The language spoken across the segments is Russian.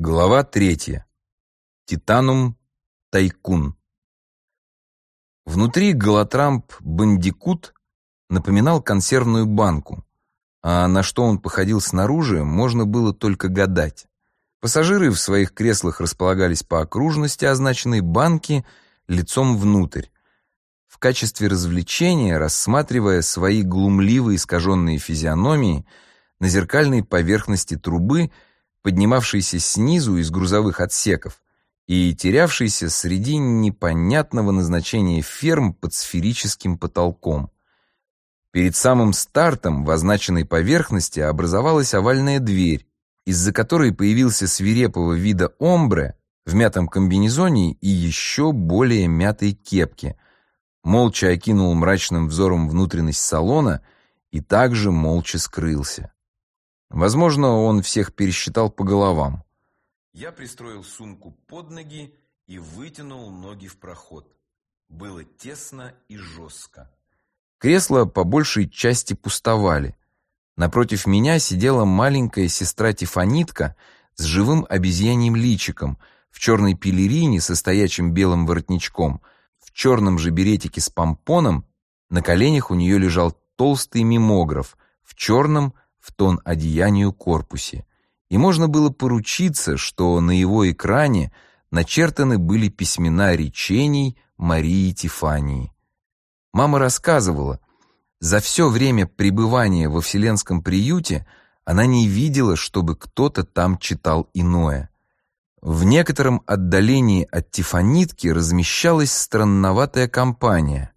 Глава 3. Титанум Тайкун. Внутри Галатрамп Бандикут напоминал консервную банку, а на что он походил снаружи, можно было только гадать. Пассажиры в своих креслах располагались по окружности означенной банки лицом внутрь, в качестве развлечения рассматривая свои глумливо искаженные физиономии на зеркальной поверхности трубы, поднимавшейся снизу из грузовых отсеков и терявшейся среди непонятного назначения ферм под сферическим потолком. Перед самым стартом в означенной поверхности образовалась овальная дверь, из-за которой появился свирепого вида омбре в мятом комбинезоне и еще более мятой кепке, молча окинул мрачным взором внутренность салона и также молча скрылся. Возможно, он всех пересчитал по головам. Я пристроил сумку под ноги и вытянул ноги в проход. Было тесно и жестко. Кресла по большей части пустовали. Напротив меня сидела маленькая сестра-тифонитка с живым обезьяньим личиком, в черной пелерине со стоячим белым воротничком, в черном же беретике с помпоном, на коленях у нее лежал толстый мимограф в черном, в тон одеянию корпусе, и можно было поручиться, что на его экране начертаны были письмена речений Марии Тифании. Мама рассказывала, за все время пребывания во вселенском приюте она не видела, чтобы кто-то там читал иное. В некотором отдалении от Тифонитки размещалась странноватая компания.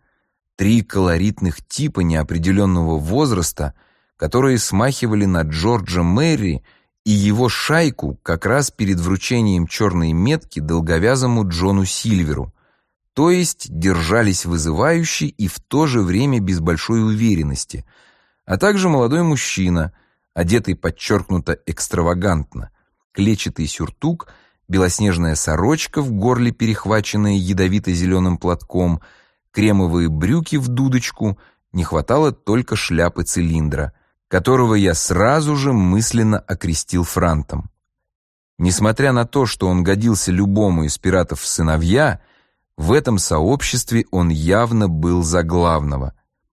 3 колоритных типа неопределенного возраста, которые смахивали на Джорджа Мэри и его шайку как раз перед вручением черной метки долговязому Джону Сильверу, то есть держались вызывающе и в то же время без большой уверенности, а также молодой мужчина, одетый подчеркнуто экстравагантно, клетчатый сюртук, белоснежная сорочка в горле, перехваченная ядовито-зеленым платком, кремовые брюки в дудочку, не хватало только шляпы цилиндра, которого я сразу же мысленно окрестил Франтом. Несмотря на то, что он годился любому из пиратов в сыновья, в этом сообществе он явно был за главного.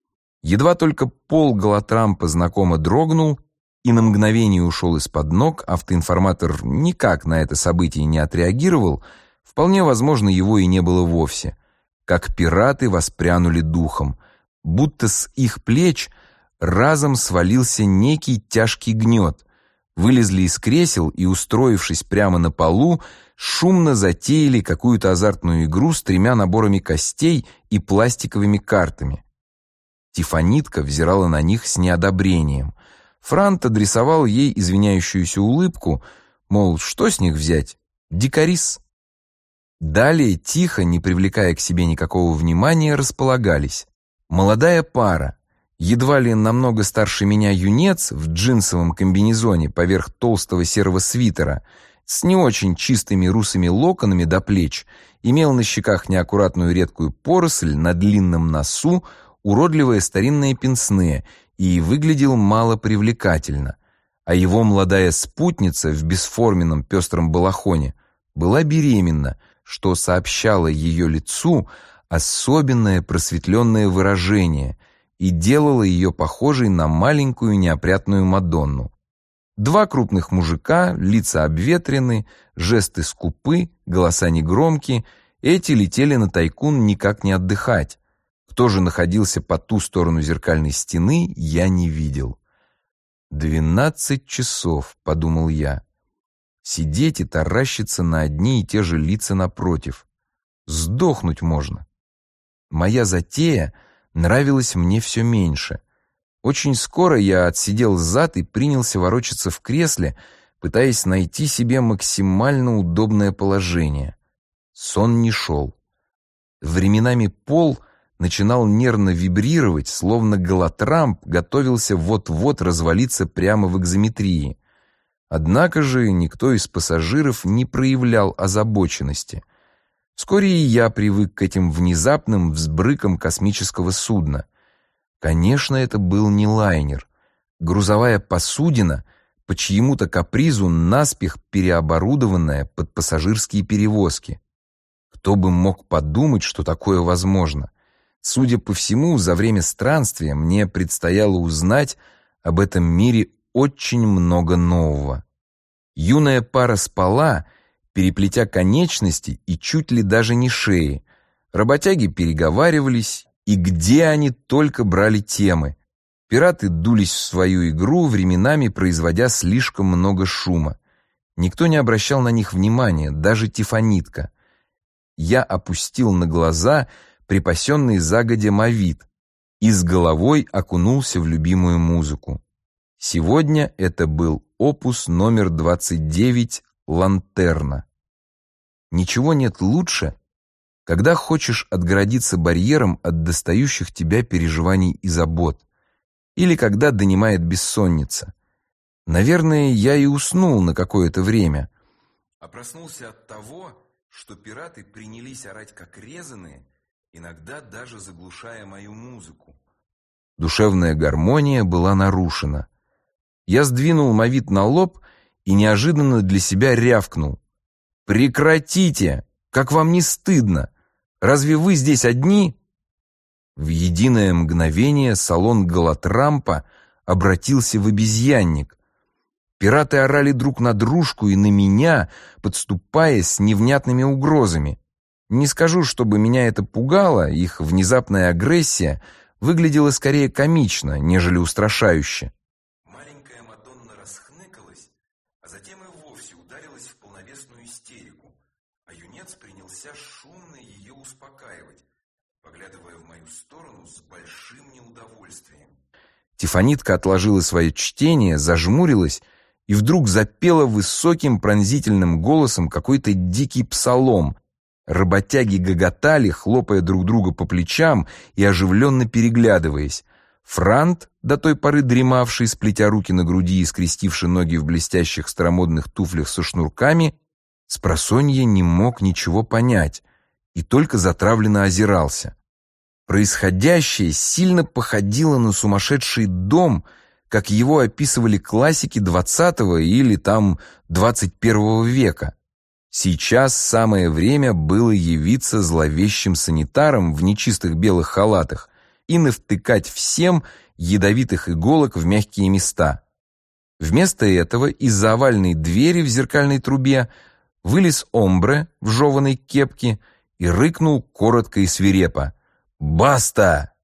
Едва только пол Галатрампа знакомо дрогнул и на мгновение ушел из-под ног, автоинформатор никак на это событие не отреагировал, вполне возможно, его и не было вовсе, как пираты воспрянули духом, будто с их плеч разом свалился некий тяжкий гнет, вылезли из кресел и, устроившись прямо на полу, шумно затеяли какую-то азартную игру с 3 наборами костей и пластиковыми картами. Тифонитка взирала на них с неодобрением. Франт адресовал ей извиняющуюся улыбку, мол, что с них взять? Дикарис. Далее, тихо, не привлекая к себе никакого внимания, располагались. Молодая пара, едва ли намного старше меня юнец в джинсовом комбинезоне поверх толстого серого свитера, с не очень чистыми русыми локонами до плеч, имел на щеках неаккуратную редкую поросль, на длинном носу уродливое старинное пенсне и выглядел мало привлекательно, а его молодая спутница в бесформенном пестром балахоне была беременна, что сообщало ее лицу особенное просветленное выражение и делало ее похожей на маленькую неопрятную Мадонну. 2 крупных мужика, лица обветрены, жесты скупы, голоса негромки, эти летели на Тайкун никак не отдыхать. Кто же находился по ту сторону зеркальной стены, я не видел. 12 часов, подумал я. Сидеть и таращиться на одни и те же лица напротив. Сдохнуть можно. Моя затея нравилась мне все меньше. Очень скоро я отсидел зад и принялся ворочаться в кресле, пытаясь найти себе максимально удобное положение. Сон не шел. Временами пол начинал нервно вибрировать, словно Галатрамп готовился вот-вот развалиться прямо в экзометрии. Однако же никто из пассажиров не проявлял озабоченности. Вскоре и я привык к этим внезапным взбрыкам космического судна. Конечно, это был не лайнер. Грузовая посудина, по чьему-то капризу наспех переоборудованная под пассажирские перевозки. Кто бы мог подумать, что такое возможно? Судя по всему, за время странствия мне предстояло узнать об этом мире очень много нового. Юная пара спала, переплетя конечности и чуть ли даже не шеи. Работяги переговаривались, и где они только брали темы. Пираты дулись в свою игру, временами производя слишком много шума. Никто не обращал на них внимания, даже Тифонитка. Я опустил на глаза припасенный загодя мовит и с головой окунулся в любимую музыку. Сегодня это был опус номер 29 «Лантерна». Ничего нет лучше, когда хочешь отгородиться барьером от достающих тебя переживаний и забот, или когда донимает бессонница. Наверное, я и уснул на какое-то время, а проснулся от того, что пираты принялись орать как резаные, иногда даже заглушая мою музыку. Душевная гармония была нарушена. Я сдвинул мовит на лоб и неожиданно для себя рявкнул: «Прекратите! Как вам не стыдно? Разве вы здесь одни?» В единое мгновение салон Галатрампа обратился в обезьянник. Пираты орали друг на дружку и на меня, подступая с невнятными угрозами. Не скажу, чтобы меня это пугало, их внезапная агрессия выглядела скорее комично, нежели устрашающе. Маленькая Мадонна расхныкалась, а затем и вовсе ударилась в полновесную истерику, а юнец принялся шумно ее успокаивать, поглядывая в мою сторону с большим неудовольствием. Тифонитка отложила свое чтение, зажмурилась и вдруг запела высоким пронзительным голосом какой-то дикий псалом. Работяги гоготали, хлопая друг друга по плечам и оживленно переглядываясь. Франт, до той поры дремавший, сплетя руки на груди и скрестивший ноги в блестящих старомодных туфлях со шнурками, спросонья не мог ничего понять и только затравленно озирался. Происходящее сильно походило на сумасшедший дом, как его описывали классики XX или там XXI века. Сейчас самое время было явиться зловещим санитаром в нечистых белых халатах и навтыкать всем ядовитых иголок в мягкие места. Вместо этого из-за овальной двери в зеркальной трубе вылез омбре в жеваной кепке и рыкнул коротко и свирепо: «Баста!»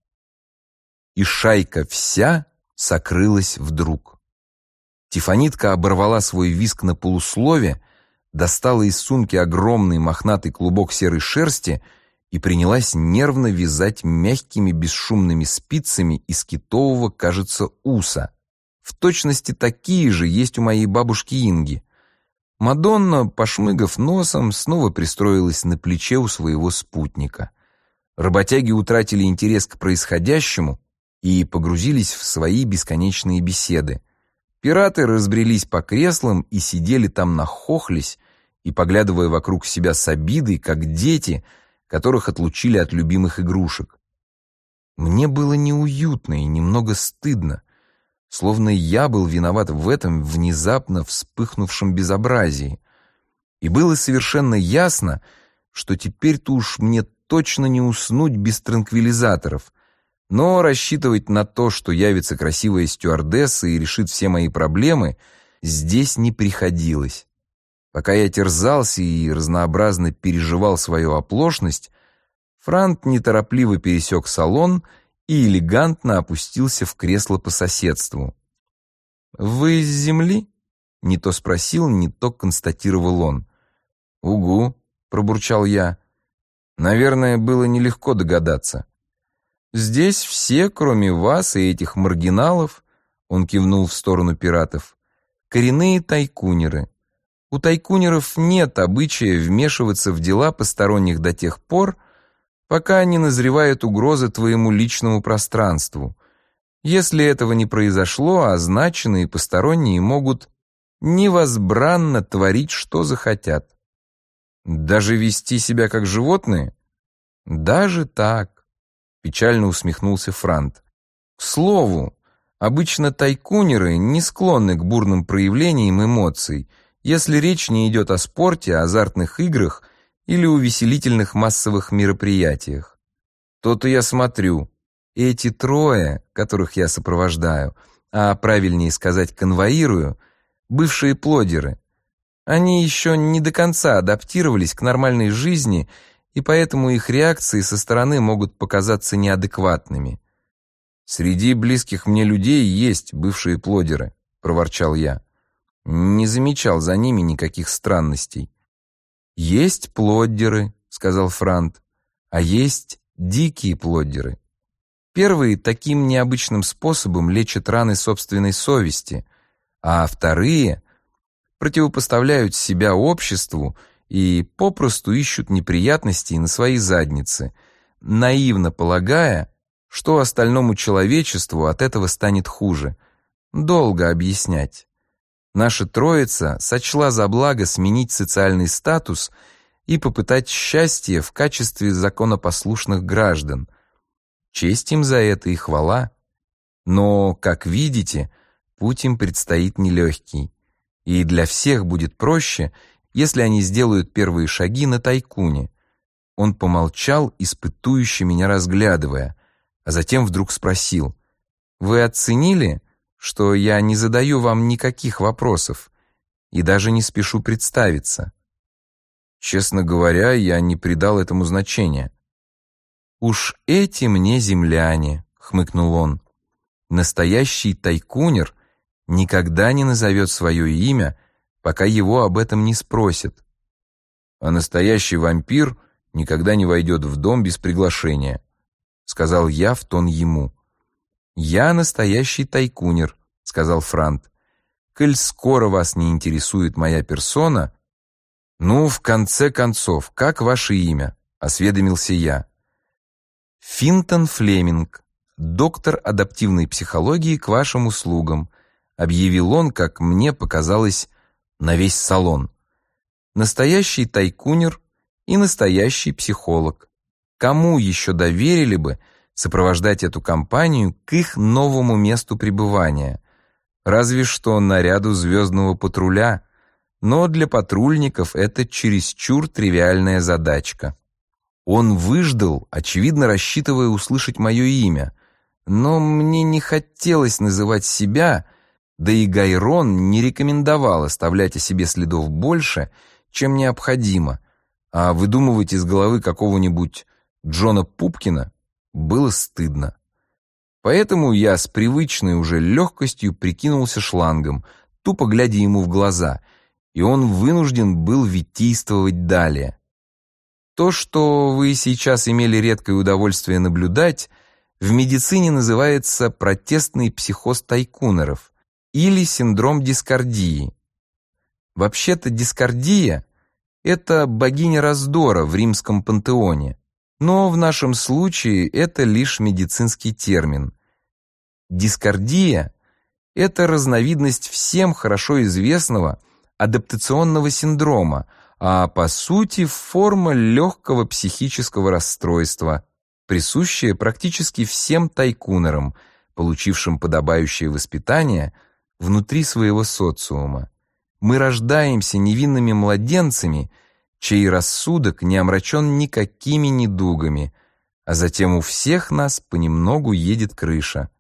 И шайка вся сокрылась вдруг. Тифонитка оборвала свой визг на полуслове, достала из сумки огромный мохнатый клубок серой шерсти и принялась нервно вязать мягкими бесшумными спицами из китового, кажется, уса. В точности такие же есть у моей бабушки Инги. Мадонна, пошмыгав носом, снова пристроилась на плече у своего спутника. Работяги утратили интерес к происходящему и погрузились в свои бесконечные беседы. Пираты разбрелись по креслам и сидели там нахохлясь и поглядывая вокруг себя с обидой, как дети, которых отлучили от любимых игрушек. Мне было неуютно и немного стыдно, словно я был виноват в этом внезапно вспыхнувшем безобразии. И было совершенно ясно, что теперь-то уж мне точно не уснуть без транквилизаторов, но рассчитывать на то, что явится красивая стюардесса и решит все мои проблемы, здесь не приходилось. Пока я терзался и разнообразно переживал свою оплошность, Франт неторопливо пересек салон и элегантно опустился в кресло по соседству. «Вы с земли?» — не то спросил, не то констатировал он. «Угу», — пробурчал я. «Наверное, было нелегко догадаться». «Здесь все, кроме вас и этих маргиналов», — он кивнул в сторону пиратов, — «коренные тайкунеры. У тайкунеров нет обычая вмешиваться в дела посторонних до тех пор, пока не назревает угроза твоему личному пространству. Если этого не произошло, означенные посторонние могут невозбранно творить, что захотят». «Даже вести себя как животные?» «Даже так», — печально усмехнулся Франт. «К слову, Обычно тайкунеры не склонны к бурным проявлениям эмоций, если речь не идет о спорте, азартных играх или увеселительных массовых мероприятиях. То-то я смотрю, эти трое, которых я сопровождаю, а правильнее сказать конвоирую, бывшие плодеры, они еще не до конца адаптировались к нормальной жизни, и поэтому их реакции со стороны могут показаться неадекватными. «Среди близких мне людей есть бывшие плодеры», — проворчал я. Не замечал за ними никаких странностей. «Есть плоддеры», — сказал Франт, — «а есть дикие плоддеры. Первые таким необычным способом лечат раны собственной совести, а вторые противопоставляют себя обществу и попросту ищут неприятностей на свои задницы, наивно полагая, что остальному человечеству от этого станет хуже. Долго объяснять. Наша троица сочла за благо сменить социальный статус и попытать счастье в качестве законопослушных граждан. Честь им за это и хвала. Но, как видите, путь им предстоит нелегкий. И для всех будет проще, если они сделают первые шаги на тайкуне. Он помолчал, испытующе меня разглядывая, а затем вдруг спросил: «Вы оценили, что я не задаю вам никаких вопросов и даже не спешу представиться?» «Честно говоря, я не придал этому значения». «Уж эти мне земляне», — хмыкнул он. «Настоящий тайкунер никогда не назовет свое имя, пока его об этом не спросят. А настоящий вампир никогда не войдет в дом без приглашения», — сказал я в тон ему. «Я настоящий тайкунер», — сказал Франт. «Коль скоро вас не интересует моя персона...» «Ну, в конце концов, как ваше имя?» — осведомился я. «Финтон Флеминг, доктор адаптивной психологии к вашим услугам», — объявил он, как мне показалось, на весь салон. «Настоящий тайкунер и настоящий психолог. Кому еще доверили бы сопровождать эту компанию к их новому месту пребывания? Разве что наряду звездного патруля, но для патрульников это чересчур тривиальная задачка». Он выждал, очевидно рассчитывая услышать мое имя, но мне не хотелось называть себя, да и Гайрон не рекомендовал оставлять о себе следов больше, чем необходимо, а выдумывать из головы какого-нибудь Джона Пупкина было стыдно. Поэтому я с привычной уже легкостью прикинулся шлангом, тупо глядя ему в глаза, и он вынужден был витийствовать далее. То, что вы сейчас имели редкое удовольствие наблюдать, в медицине называется протестный психоз тайкунеров или синдром дискордии. Вообще-то дискордия – это богиня раздора в римском пантеоне, но в нашем случае это лишь медицинский термин. Дискордия – это разновидность всем хорошо известного адаптационного синдрома, а по сути форма легкого психического расстройства, присущая практически всем тайкунерам, получившим подобающее воспитание внутри своего социума. Мы рождаемся невинными младенцами, чей рассудок не омрачен никакими недугами, а затем у всех нас понемногу едет крыша.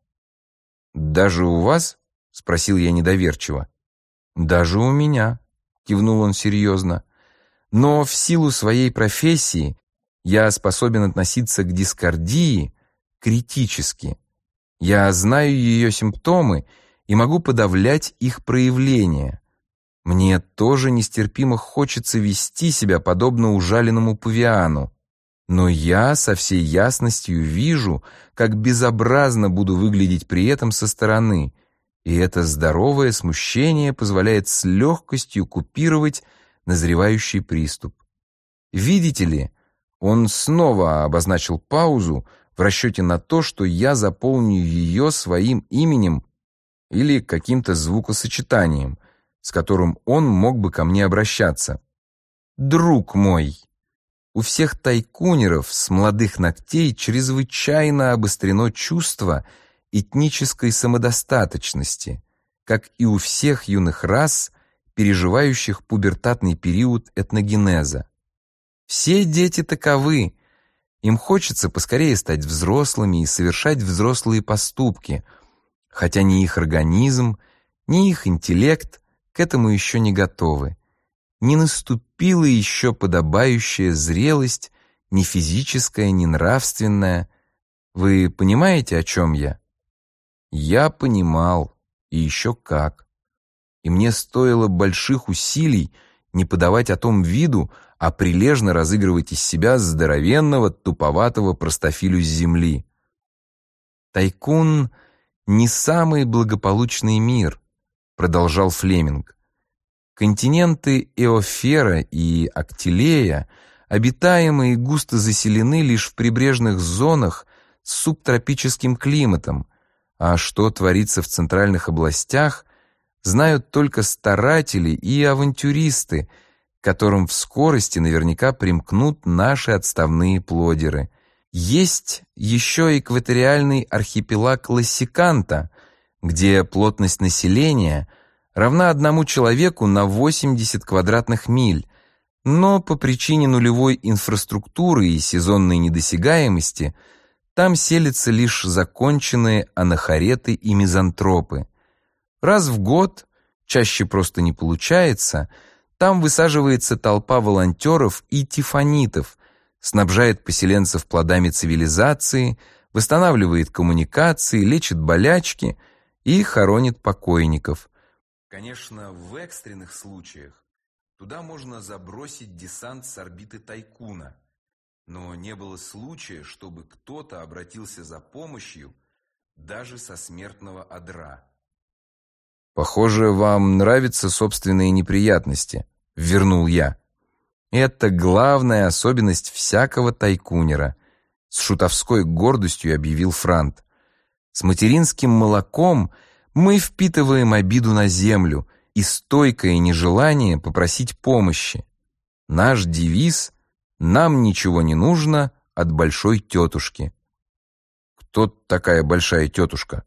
«Даже у вас?» — спросил я недоверчиво. «Даже у меня», — кивнул он серьезно. «Но в силу своей профессии я способен относиться к дискордии критически. Я знаю ее симптомы и могу подавлять их проявления. Мне тоже нестерпимо хочется вести себя подобно ужаленному павиану, но я со всей ясностью вижу, как безобразно буду выглядеть при этом со стороны, и это здоровое смущение позволяет с легкостью купировать назревающий приступ. Видите ли, он снова обозначил паузу в расчете на то, что я заполню ее своим именем или каким-то звукосочетанием, с которым он мог бы ко мне обращаться. «Друг мой, у всех тайкунеров с молодых ногтей чрезвычайно обострено чувство этнической самодостаточности, как и у всех юных рас, переживающих пубертатный период этногенеза. Все дети таковы. Им хочется поскорее стать взрослыми и совершать взрослые поступки, хотя ни их организм, ни их интеллект к этому еще не готовы. Не наступила еще подобающая зрелость, ни физическая, ни нравственная. Вы понимаете, о чем я? Я понимал, и еще как. И мне стоило больших усилий не подавать о том виду, а прилежно разыгрывать из себя здоровенного, туповатого простофилю с земли. «Тайкун — не самый благополучный мир», — продолжал Флеминг. «Континенты Эофера и Актилея обитаемы и густо заселены лишь в прибрежных зонах с субтропическим климатом, а что творится в центральных областях, знают только старатели и авантюристы, к которым в скорости наверняка примкнут наши отставные плодеры. Есть еще экваториальный архипелаг Лассиканта, где плотность населения равна 1 человеку на 80 квадратных миль, но по причине нулевой инфраструктуры и сезонной недосягаемости там селятся лишь законченные анахореты и мизантропы. Раз в год, чаще просто не получается, там высаживается толпа волонтеров и тифонитов, снабжает поселенцев плодами цивилизации, восстанавливает коммуникации, лечит болячки и хоронит покойников. Конечно, в экстренных случаях туда можно забросить десант с орбиты Тайкуна, но не было случая, чтобы кто-то обратился за помощью даже со смертного одра. «Похоже, вам нравятся собственные неприятности», — вернул я. «Это главная особенность всякого тайкунера», — с шутовской гордостью объявил Франт. «С материнским молоком мы впитываем обиду на землю и стойкое нежелание попросить помощи. Наш девиз — «Нам ничего не нужно от большой тетушки». «Кто такая большая тетушка?»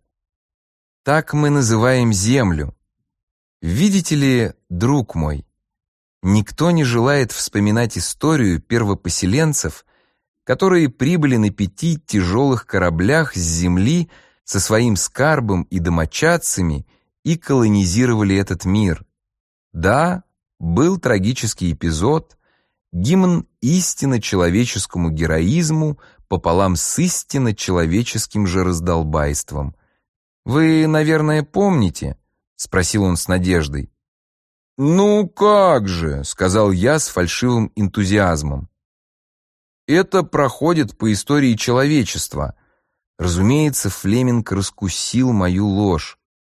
«Так мы называем землю. Видите ли, друг мой, никто не желает вспоминать историю первопоселенцев, которые прибыли на 5 тяжелых кораблях с земли со своим скарбом и домочадцами и колонизировали этот мир. Да, был трагический эпизод, гимн истинно человеческому героизму пополам с истинно человеческим же раздолбайством. Вы, наверное, помните?» — спросил он с надеждой. «Ну как же», — сказал я с фальшивым энтузиазмом. «Это проходит по истории человечества». Разумеется, Флеминг раскусил мою ложь.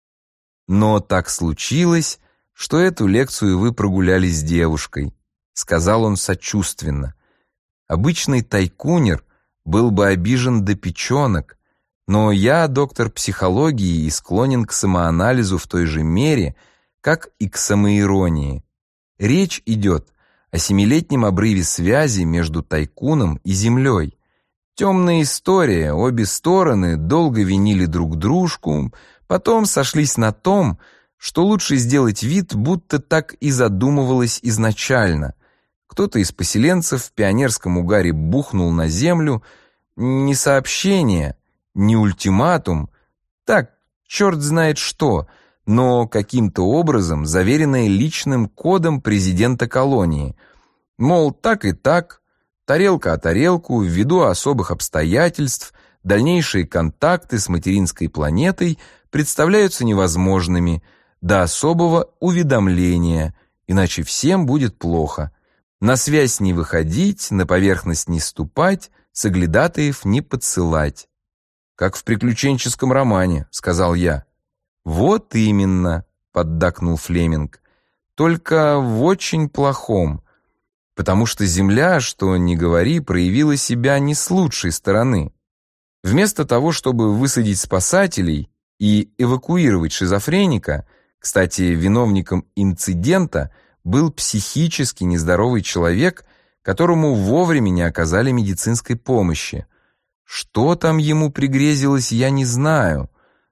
«Но так случилось, что эту лекцию вы прогуляли с девушкой», — сказал он сочувственно. «Обычный тайкунер был бы обижен до печенок, но я доктор психологии и склонен к самоанализу в той же мере, как и к самоиронии. Речь идет о 7-летнем обрыве связи между тайкуном и землей. Темная история, обе стороны долго винили друг дружку, потом сошлись на том, что лучше сделать вид, будто так и задумывалось изначально. Кто-то из поселенцев в пионерском угаре бухнул на землю не сообщение, не ультиматум, так, черт знает что, но каким-то образом заверенное личным кодом президента колонии. Мол, так и так, тарелка о тарелку, ввиду особых обстоятельств, дальнейшие контакты с материнской планетой представляются невозможными до особого уведомления, иначе всем будет плохо. На связь не выходить, на поверхность не ступать, соглядатаев не подсылать. «Как в приключенческом романе», — сказал я. «Вот именно», — поддакнул Флеминг, «только в очень плохом, потому что Земля, что ни говори, проявила себя не с лучшей стороны. Вместо того, чтобы высадить спасателей и эвакуировать шизофреника, кстати, виновником инцидента был психически нездоровый человек, которому вовремя не оказали медицинской помощи. Что там ему пригрезилось, я не знаю,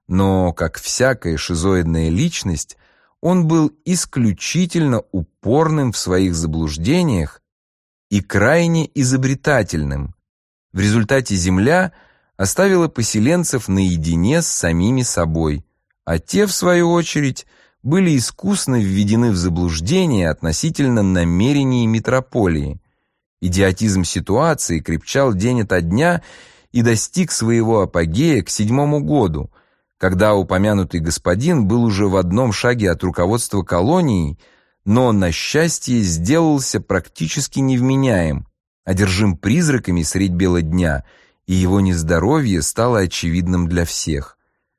но, как всякая шизоидная личность, он был исключительно упорным в своих заблуждениях и крайне изобретательным. В результате Земля оставила поселенцев наедине с самими собой, а те, в свою очередь, были искусно введены в заблуждение относительно намерений метрополии. Идиотизм ситуации крепчал день ото дня и достиг своего апогея к 7-му году, когда упомянутый господин был уже в одном шаге от руководства колонией, но, на счастье, сделался практически невменяем, одержим призраками средь бела дня, и его нездоровье стало очевидным для всех.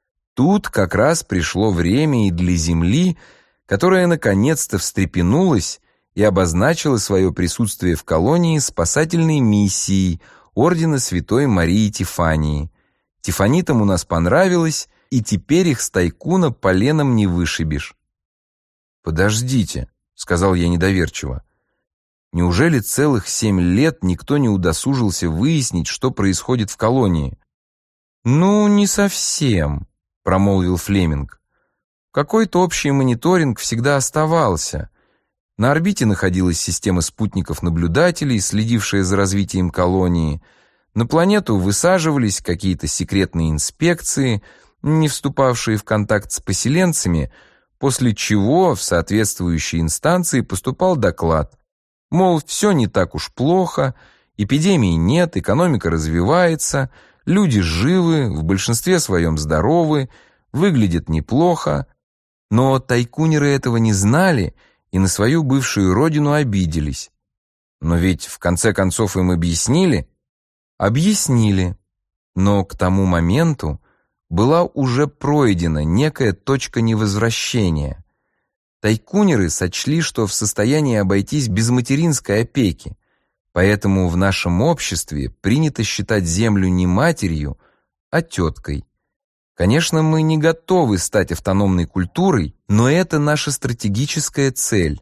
Тут как раз пришло время и для Земли, которая наконец-то встрепенулась и обозначила свое присутствие в колонии спасательной миссией ордена Святой Марии Тифании. Тифанитам у нас понравилось, и теперь их с тайкуна поленом не вышибешь. «Подождите», — сказал я недоверчиво. «Неужели целых 7 лет никто не удосужился выяснить, что происходит в колонии?» «Ну, не совсем», — промолвил Флеминг. «Какой-то общий мониторинг всегда оставался. На орбите находилась система спутников-наблюдателей, следившая за развитием колонии. На планету высаживались какие-то секретные инспекции, не вступавшие в контакт с поселенцами, после чего в соответствующие инстанции поступал доклад. Мол, все не так уж плохо, эпидемии нет, экономика развивается, люди живы, в большинстве своем здоровы, выглядят неплохо. Но тайкунеры этого не знали и на свою бывшую родину обиделись. Но ведь в конце концов им объяснили? Объяснили. Но к тому моменту была уже пройдена некая точка невозвращения. Тайкунеры сочли, что в состоянии обойтись без материнской опеки, поэтому в нашем обществе принято считать землю не матерью, а теткой. Конечно, мы не готовы стать автономной культурой, но это наша стратегическая цель.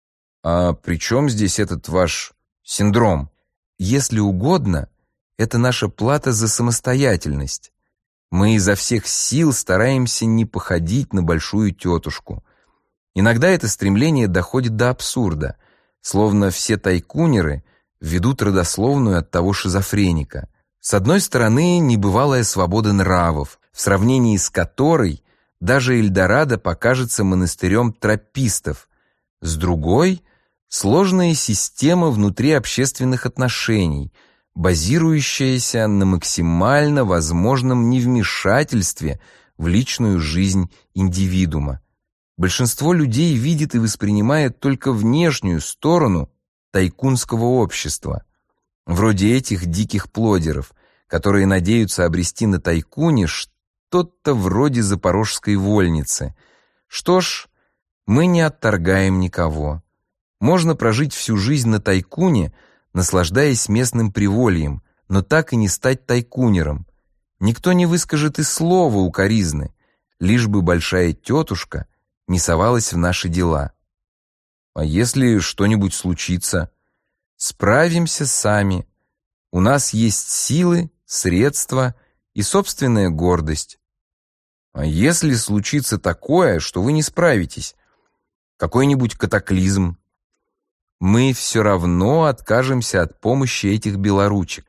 А при чем здесь этот ваш синдром? Если угодно, это наша плата за самостоятельность. Мы изо всех сил стараемся не походить на большую тетушку. Иногда это стремление доходит до абсурда, словно все тайкунеры ведут родословную от того шизофреника. С одной стороны, небывалая свобода нравов, в сравнении с которой даже Эльдорадо покажется монастырем тропистов. С другой — сложная система внутри общественных отношений, базирующаяся на максимально возможном невмешательстве в личную жизнь индивидуума. Большинство людей видит и воспринимает только внешнюю сторону тайкунского общества, вроде этих диких плодеров, которые надеются обрести на тайкуне что-то вроде запорожской вольницы. Что ж, мы не отторгаем никого. Можно прожить всю жизнь на тайкуне, наслаждаясь местным привольем, но так и не стать тайкунером. Никто не выскажет и слова укоризны, лишь бы большая тетушка не совалась в наши дела. А если что-нибудь случится? Справимся сами. У нас есть силы, средства и собственная гордость. А если случится такое, что вы не справитесь? Какой-нибудь катаклизм? Мы все равно откажемся от помощи этих белоручек.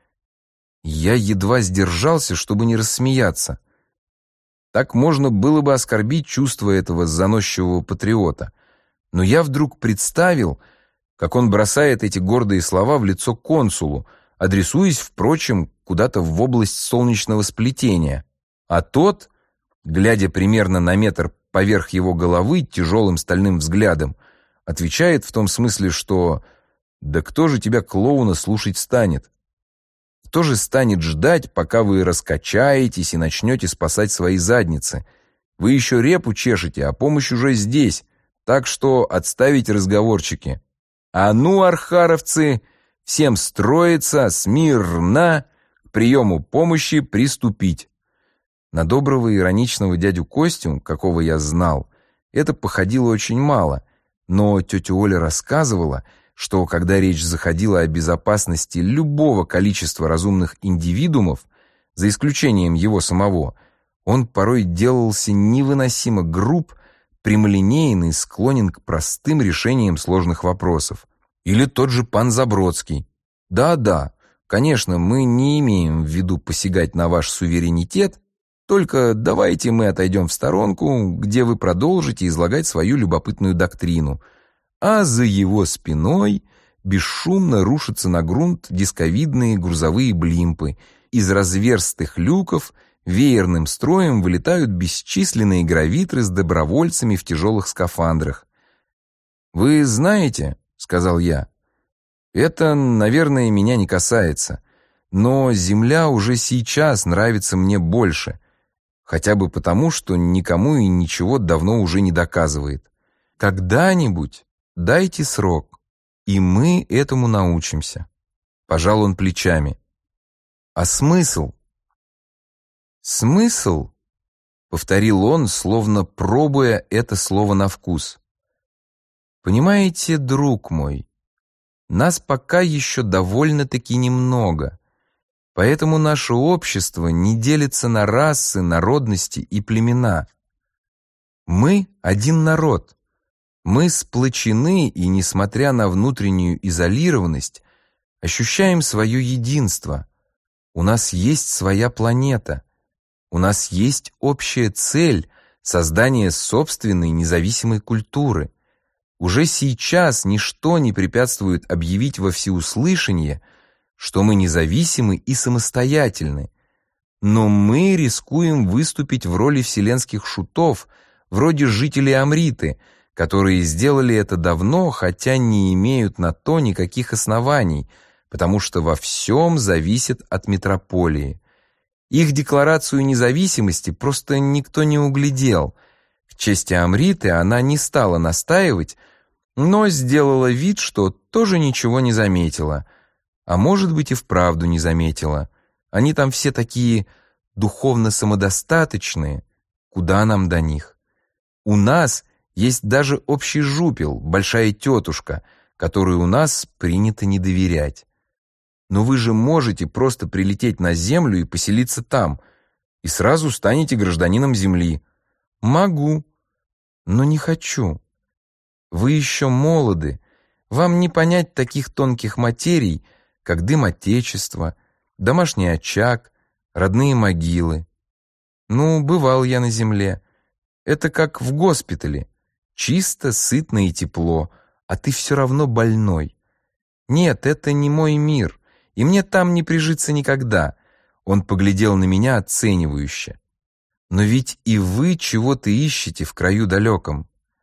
Я едва сдержался, чтобы не рассмеяться. Так можно было бы оскорбить чувства этого заносчивого патриота. Но я вдруг представил, как он бросает эти гордые слова в лицо консулу, адресуясь, впрочем, куда-то в область солнечного сплетения. А тот, глядя примерно на метр поверх его головы тяжелым стальным взглядом, отвечает в том смысле, что «Да кто же тебя, клоуна, слушать станет? Кто же станет ждать, пока вы раскачаетесь и начнете спасать свои задницы? Вы еще репу чешете, а помощь уже здесь, так что отставить разговорчики. А ну, архаровцы, всем строиться, смирно, к приему помощи приступить». На доброго ироничного дядю Костю, какого я знал, это походило очень мало, но тетя Оля рассказывала, что когда речь заходила о безопасности любого количества разумных индивидуумов, за исключением его самого, Он порой делался невыносимо груб, прямолинейный, склонен к простым решениям сложных вопросов. Или тот же пан Забродский. Да, конечно, мы не имеем в виду посягать на ваш суверенитет, только давайте мы отойдем в сторонку, где вы продолжите излагать свою любопытную доктрину, а за его спиной бесшумно рушатся на грунт дисковидные грузовые блимпы. Из разверстых люков веерным строем вылетают бесчисленные гравитры с добровольцами в тяжелых скафандрах. «Вы знаете, — сказал я, — это, наверное, меня не касается, но Земля уже сейчас нравится мне больше, хотя бы потому, что никому и ничего давно уже не доказывает. Когда-нибудь дайте срок, и мы этому научимся». Пожал он плечами. «А смысл?» «Смысл?» — повторил он, словно пробуя это слово на вкус. «Понимаете, друг мой, нас пока еще довольно-таки немного, поэтому наше общество не делится на расы, народности и племена. Мы один народ, мы сплочены и, несмотря на внутреннюю изолированность, ощущаем свое единство. У нас есть своя планета, у нас есть общая цель — создание собственной независимой культуры. Уже сейчас ничто не препятствует объявить во всеуслышание, что мы независимы и самостоятельны. Но мы рискуем выступить в роли вселенских шутов, вроде жителей Амриты, которые сделали это давно, хотя не имеют на то никаких оснований, потому что во всем зависят от метрополии. Их декларацию независимости просто никто не углядел. В честь Амриты она не стала настаивать, но сделала вид, что тоже ничего не заметила. А может быть, и вправду не заметила. Они там все такие духовно самодостаточные. Куда нам до них? У нас есть даже общий жупел, большая тетушка, которой у нас принято не доверять. Но вы же можете просто прилететь на Землю и поселиться там, и сразу станете гражданином Земли. Могу, но не хочу. Вы еще молоды, вам не понять таких тонких материй, как дым Отечества, домашний очаг, родные могилы. Ну, бывал я на Земле. Это как в госпитале. Чисто, сытно и тепло, а ты все равно больной. Нет, это не мой мир. И мне там не прижиться никогда. Он поглядел на меня оценивающе. Но ведь и вы чего-то ищете в краю далеком.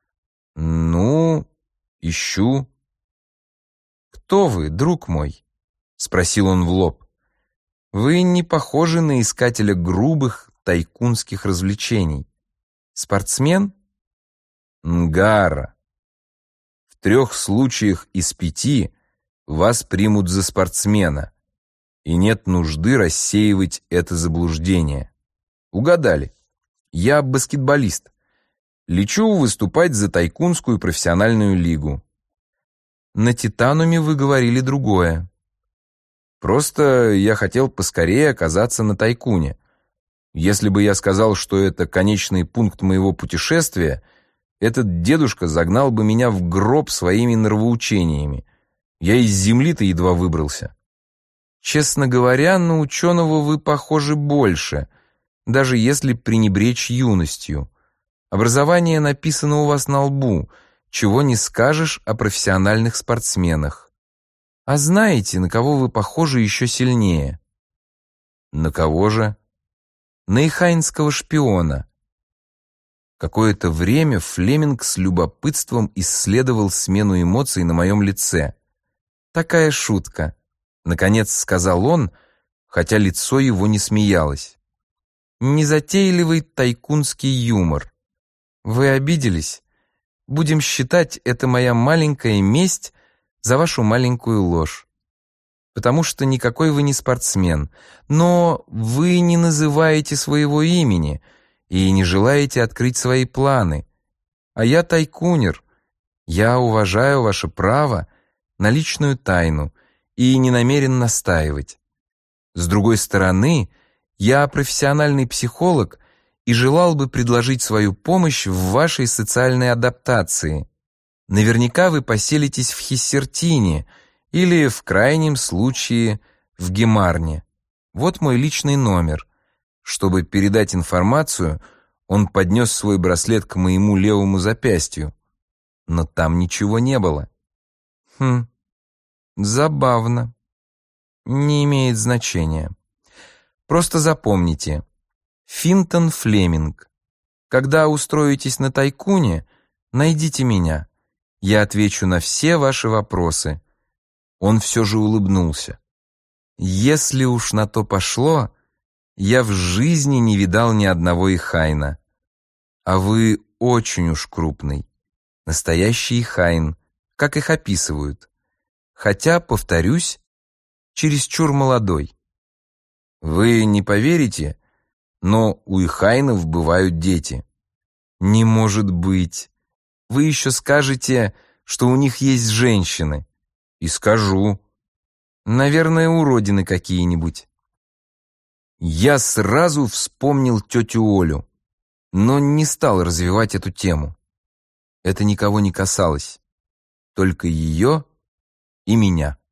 Ну, ищу. Кто вы, друг мой? Спросил он в лоб. Вы не похожи на искателя грубых тайкунских развлечений. Спортсмен? Нгара. В 3 случаях из 5 вас примут за спортсмена, и нет нужды рассеивать это заблуждение. Угадали. Я баскетболист. Лечу выступать за тайкунскую профессиональную лигу. На Титануме вы говорили другое. Просто я хотел поскорее оказаться на Тайкуне. Если бы я сказал, что это конечный пункт моего путешествия, этот дедушка загнал бы меня в гроб своими нравоучениями. Я из земли-то едва выбрался. Честно говоря, на ученого вы похожи больше, даже если пренебречь юностью. Образование написано у вас на лбу, чего не скажешь о профессиональных спортсменах. А знаете, на кого вы похожи еще сильнее? На кого же? На ихайнского шпиона. Какое-то время Флеминг с любопытством исследовал смену эмоций на моем лице. «Такая шутка», — наконец сказал он, хотя лицо его не смеялось. «Незатейливый тайкунский юмор. Вы обиделись? Будем считать, это моя маленькая месть за вашу маленькую ложь. Потому что никакой вы не спортсмен, но вы не называете своего имени и не желаете открыть свои планы. А я тайкунер. Я уважаю ваше право на личную тайну и не намерен настаивать. С другой стороны, я профессиональный психолог и желал бы предложить свою помощь в вашей социальной адаптации. Наверняка вы поселитесь в Хиссертине или, в крайнем случае, в Гемарне. Вот мой личный номер. Чтобы передать информацию, он поднес свой браслет к моему левому запястью. Но там ничего не было. Забавно. Не имеет значения. Просто запомните. Финтон Флеминг. Когда устроитесь на Тайкуне, найдите меня. Я отвечу на все ваши вопросы. Он все же улыбнулся. Если уж на то пошло, я в жизни не видал ни одного ихайна. А вы очень уж крупный. Настоящий ихайн, как их описывают. Хотя, повторюсь, чересчур молодой. Вы не поверите, но у ихайнов бывают дети. Не может быть. Вы еще скажете, что у них есть женщины. И скажу. Наверное, уродины какие-нибудь. Я сразу вспомнил тетю Олю, но не стал развивать эту тему. Это никого не касалось. Только ее и меня.